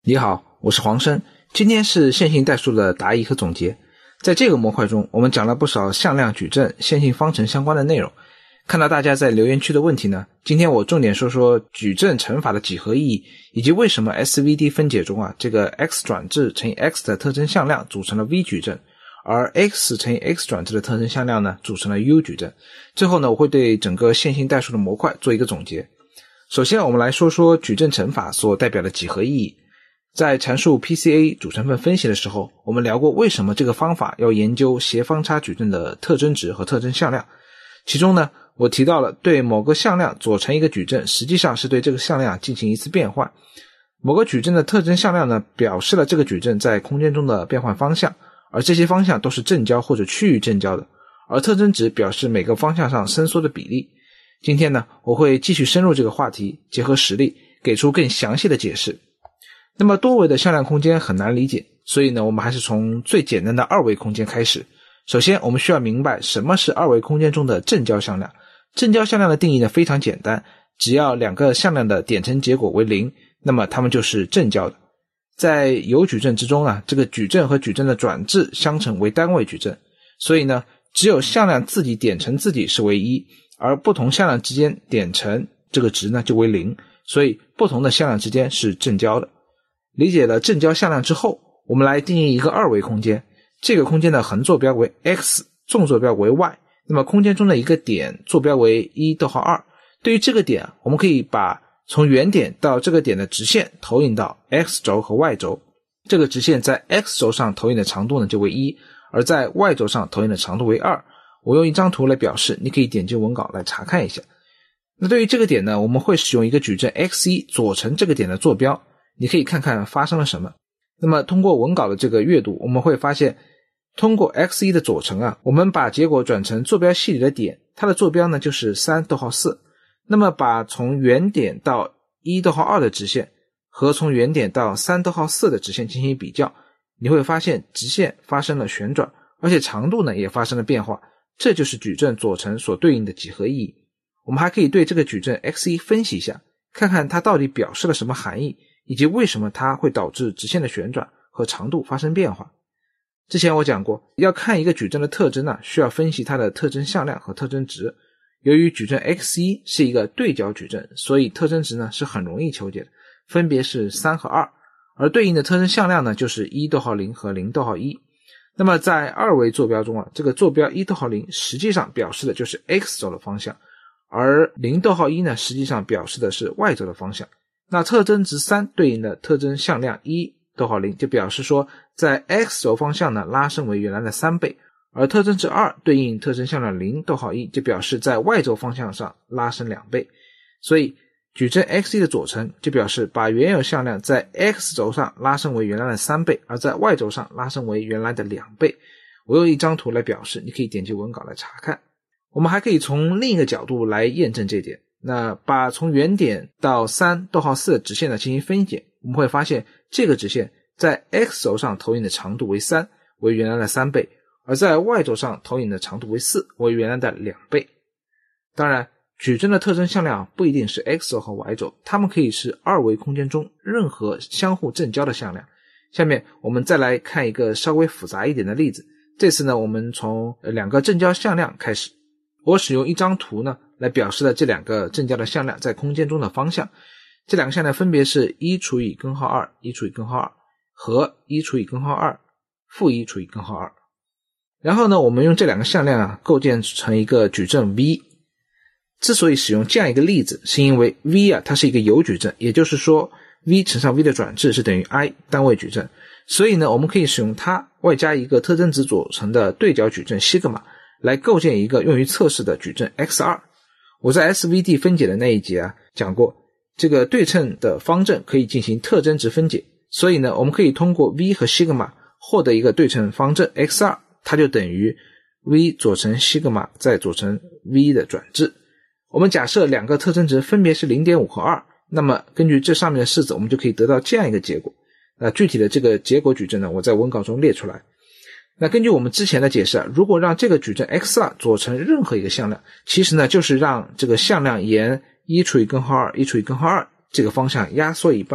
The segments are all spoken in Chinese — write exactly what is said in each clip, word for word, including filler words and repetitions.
你好，我是黄生，今天是线性代数的答疑和总结。在这个模块中，我们讲了不少向量矩阵、线性方程相关的内容。看到大家在留言区的问题呢，今天我重点说说矩阵乘法的几何意义，以及为什么 S V D 分解中啊，这个 x 转置乘以 x 的特征向量组成了 V 矩阵，而 x 乘以 x 转置的特征向量呢组成了 U 矩阵。最后呢，我会对整个线性代数的模块做一个总结。首先我们来说说矩阵乘法所代表的几何意义。在阐述 P C A 主成分分析的时候，我们聊过为什么这个方法要研究斜方差矩阵的特征值和特征向量。其中呢，我提到了对某个向量组成一个矩阵，实际上是对这个向量进行一次变换。某个矩阵的特征向量呢，表示了这个矩阵在空间中的变换方向，而这些方向都是正交或者趋于正交的，而特征值表示每个方向上伸缩的比例。今天呢，我会继续深入这个话题，结合实例给出更详细的解释。那么多维的向量空间很难理解，所以呢，我们还是从最简单的二维空间开始。首先我们需要明白什么是二维空间中的正交向量。正交向量的定义呢非常简单，只要两个向量的点乘结果为零，那么它们就是正交的。在有矩阵之中啊，这个矩阵和矩阵的转置相乘为单位矩阵，所以呢，只有向量自己点乘自己是为一，而不同向量之间点乘这个值呢就为零，所以不同的向量之间是正交的。理解了正交向量之后，我们来定义一个二维空间。这个空间的横坐标为 x， 纵坐标为 y， 那么空间中的一个点坐标为一逗号二。对于这个点，我们可以把从原点到这个点的直线投影到 x 轴和 y 轴。这个直线在 x 轴上投影的长度呢就为一，而在 y 轴上投影的长度为二。我用一张图来表示，你可以点击文稿来查看一下。那对于这个点呢，我们会使用一个矩阵 x 一 佐成这个点的坐标。你可以看看发生了什么。那么通过文稿的这个阅读，我们会发现通过 x 一 的佐成啊，我们把结果转成坐标系里的点，它的坐标呢就是三逗号四。那么把从原点到一逗号二的直线和从原点到三逗号四的直线进行比较，你会发现直线发生了旋转，而且长度呢也发生了变化，这就是矩阵佐成所对应的几何意义。我们还可以对这个矩阵 x 一 分析一下，看看它到底表示了什么含义，以及为什么它会导致直线的旋转和长度发生变化。之前我讲过，要看一个矩阵的特征呢，需要分析它的特征向量和特征值。由于矩阵 x 一 是一个对角矩阵，所以特征值呢是很容易求解的，分别是三和二，而对应的特征向量呢就是一逗号零和零逗号一。那么在二维坐标中啊，这个坐标一逗号零实际上表示的就是 x 轴的方向，而零逗号一呢实际上表示的是 y 轴的方向。那特征值三对应的特征向量一逗号零就表示说在 x 轴方向呢拉伸为原来的三倍，而特征值二对应特征向量零逗号一就表示在 y 轴方向上拉伸两倍。所以矩阵 x 一 的佐成就表示把原有向量在 x 轴上拉伸为原来的三倍，而在 y 轴上拉伸为原来的两倍。我用一张图来表示，你可以点击文稿来查看。我们还可以从另一个角度来验证这点。那把从原点到三逗号四的直线呢进行分解，我们会发现这个直线在 x 轴上投影的长度为三，为原来的三倍，而在 y 轴上投影的长度为四，为原来的两倍。当然，矩阵的特征向量不一定是 x 轴和 y 轴，它们可以是二维空间中任何相互正交的向量。下面我们再来看一个稍微复杂一点的例子。这次呢，我们从两个正交向量开始。我使用一张图呢来表示了这两个正交的向量在空间中的方向。这两个向量分别是一除以根号二，一除以根号二和一除以根号二，负一除以根号二。然后呢，我们用这两个向量啊构建成一个矩阵 V。之所以使用这样一个例子，是因为 V 啊它是一个有矩阵，也就是说 V 乘上 V 的转置是等于 I 单位矩阵。所以呢，我们可以使用它外加一个特征值组成的对角矩阵西格玛来构建一个用于测试的矩阵 x 二。 我在 S V D 分解的那一节啊讲过，这个对称的方阵可以进行特征值分解，所以呢我们可以通过 V 和西格玛获得一个对称方阵 x 二， 它就等于 V 佐成西格玛再佐成 V 的转置。我们假设两个特征值分别是 零点五 和二，那么根据这上面的式子，我们就可以得到这样一个结果。那具体的这个结果矩阵呢，我在文稿中列出来。那根据我们之前的解释啊，如果让这个矩阵 x 二 佐成任何一个向量，其实呢就是让这个向量沿一除以根号二，一除以根号二这个方向压缩一半，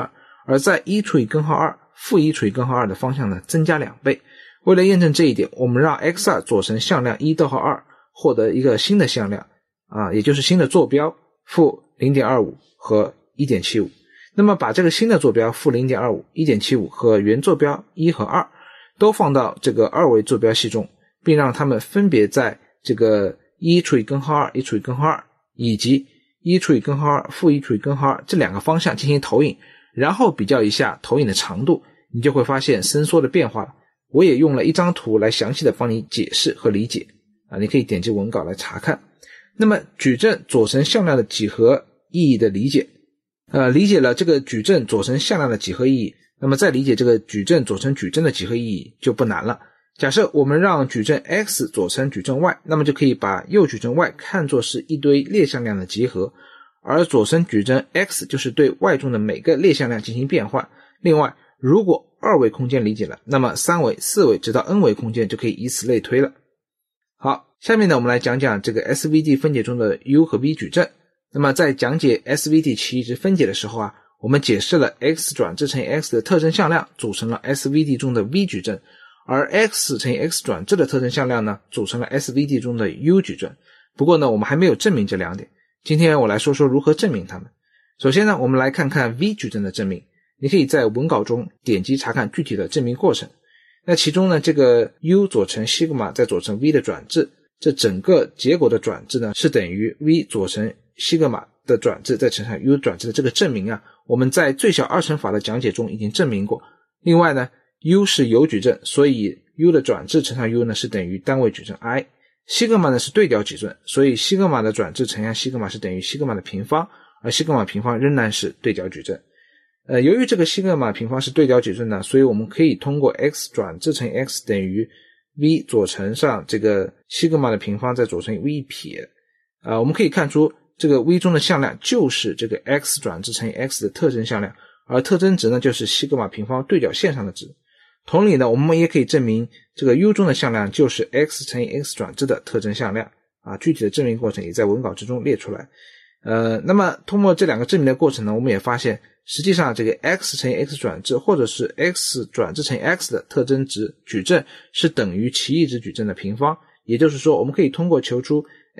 而在一除以根号二负一除以根号二的方向呢增加两倍。为了验证这一点，我们让 x 二 组成向量一逗号二，获得一个新的向量啊，也就是新的坐标负 零点二五 和 一点七五。那么把这个新的坐标负 零点二五、一点七五 和原坐标一和二都放到这个二维坐标系中，并让它们分别在这个一除以根号二、一除以根号二以及一除以根号二负一除以根号二这两个方向进行投影，然后比较一下投影的长度，你就会发现伸缩的变化了。我也用了一张图来详细的帮你解释和理解啊，你可以点击文稿来查看。那么矩阵左乘向量的几何意义的理解，呃，理解了这个矩阵左乘向量的几何意义，那么再理解这个矩阵左乘矩阵的几何意义就不难了。假设我们让矩阵 x 左乘矩阵 y， 那么就可以把右矩阵 y 看作是一堆列向量的集合，而左乘矩阵 x 就是对 y 中的每个列向量进行变换。另外，如果二维空间理解了，那么三维、四维直到 n 维空间就可以以此类推了。好，下面呢我们来讲讲这个 S V D 分解中的 u 和 v 矩阵。那么在讲解 S V D 奇异值分解的时候啊，我们解释了 x 转置乘以 x 的特征向量组成了 S V D 中的 v 矩阵，而 x 乘以 x 转置的特征向量呢组成了 S V D 中的 u 矩阵。不过呢我们还没有证明这两点，今天我来说说如何证明它们。首先呢我们来看看 v 矩阵的证明，你可以在文稿中点击查看具体的证明过程。那其中呢这个 u 左乘西格玛再左乘 v 的转置，这整个结果的转置呢是等于 v 左乘西格玛的转置再乘上 u 转置的这个证明啊，我们在最小二乘法的讲解中已经证明过。另外呢 u 是有矩阵，所以 u 的转置乘上 u 呢是等于单位矩阵 i。 西格玛呢是对角矩阵，所以西格玛的转置乘上西格玛是等于西格玛的平方，而西格玛平方仍然是对角矩阵。呃，由于这个西格玛平方是对角矩阵呢，所以我们可以通过 x 转置乘以 x 等于 v 左乘上这个西格玛的平方再左乘以 v 一撇。呃，我们可以看出这个 v 中的向量就是这个 x 转置乘以 x 的特征向量，而特征值呢就是西格玛平方对角线上的值。同理呢，我们也可以证明这个 u 中的向量就是 x 乘以 x 转置的特征向量啊，具体的证明过程也在文稿之中列出来。呃，那么通过这两个证明的过程呢，我们也发现实际上这个 x 乘以 x 转置或者是 x 转置乘以 x 的特征值矩阵是等于奇异值矩阵的平方，也就是说我们可以通过求出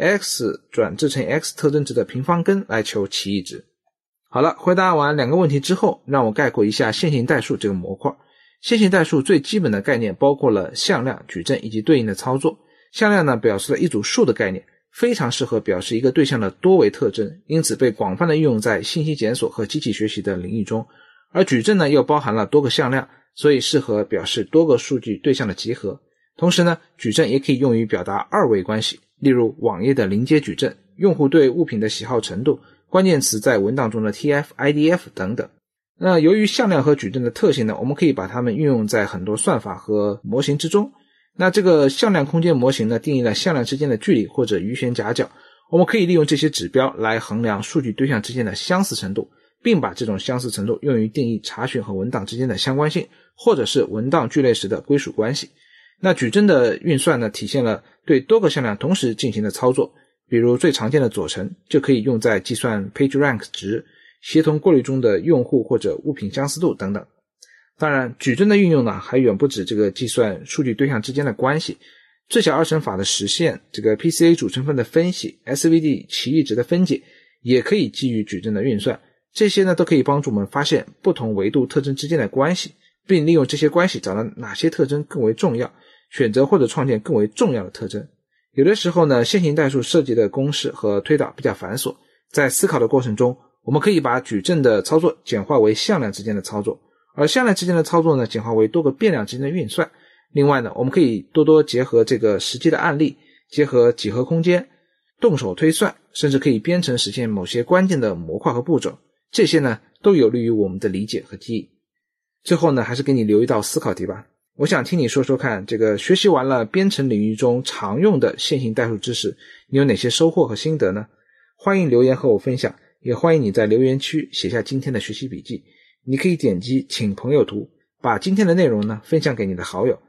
x 转置乘以 x 特征值的平方根来求奇异值。好了，回答完两个问题之后，让我概括一下线性代数这个模块。线性代数最基本的概念包括了向量、矩阵以及对应的操作。向量呢表示了一组数的概念，非常适合表示一个对象的多维特征，因此被广泛的运用在信息检索和机器学习的领域中。而矩阵呢又包含了多个向量，所以适合表示多个数据对象的集合。同时呢，矩阵也可以用于表达二维关系，例如网页的临接矩阵、用户对物品的喜好程度、关键词在文档中的 T F、I D F 等等。那由于向量和矩阵的特性呢，我们可以把它们运用在很多算法和模型之中。那这个向量空间模型呢，定义了向量之间的距离或者余弦夹角，我们可以利用这些指标来衡量数据对象之间的相似程度，并把这种相似程度用于定义查询和文档之间的相关性，或者是文档聚类时的归属关系。那矩阵的运算呢，体现了对多个向量同时进行的操作，比如最常见的左乘就可以用在计算 PageRank 值、协同过滤中的用户或者物品相似度等等。当然，矩阵的运用呢，还远不止这个计算数据对象之间的关系。最小二乘法的实现，这个 P C A 主成分的分析， S V D 奇异值的分解，也可以基于矩阵的运算。这些呢，都可以帮助我们发现不同维度特征之间的关系，并利用这些关系找到哪些特征更为重要，选择或者创建更为重要的特征。有的时候呢，线性代数涉及的公式和推导比较繁琐，在思考的过程中，我们可以把矩阵的操作简化为向量之间的操作，而向量之间的操作呢，简化为多个变量之间的运算。另外呢，我们可以多多结合这个实际的案例，结合几何空间，动手推算，甚至可以编程实现某些关键的模块和步骤。这些呢，都有利于我们的理解和记忆。最后呢，还是给你留一道思考题吧。我想听你说说看，这个学习完了编程领域中常用的线性代数知识，你有哪些收获和心得呢？欢迎留言和我分享，也欢迎你在留言区写下今天的学习笔记。你可以点击请朋友图，把今天的内容呢分享给你的好友，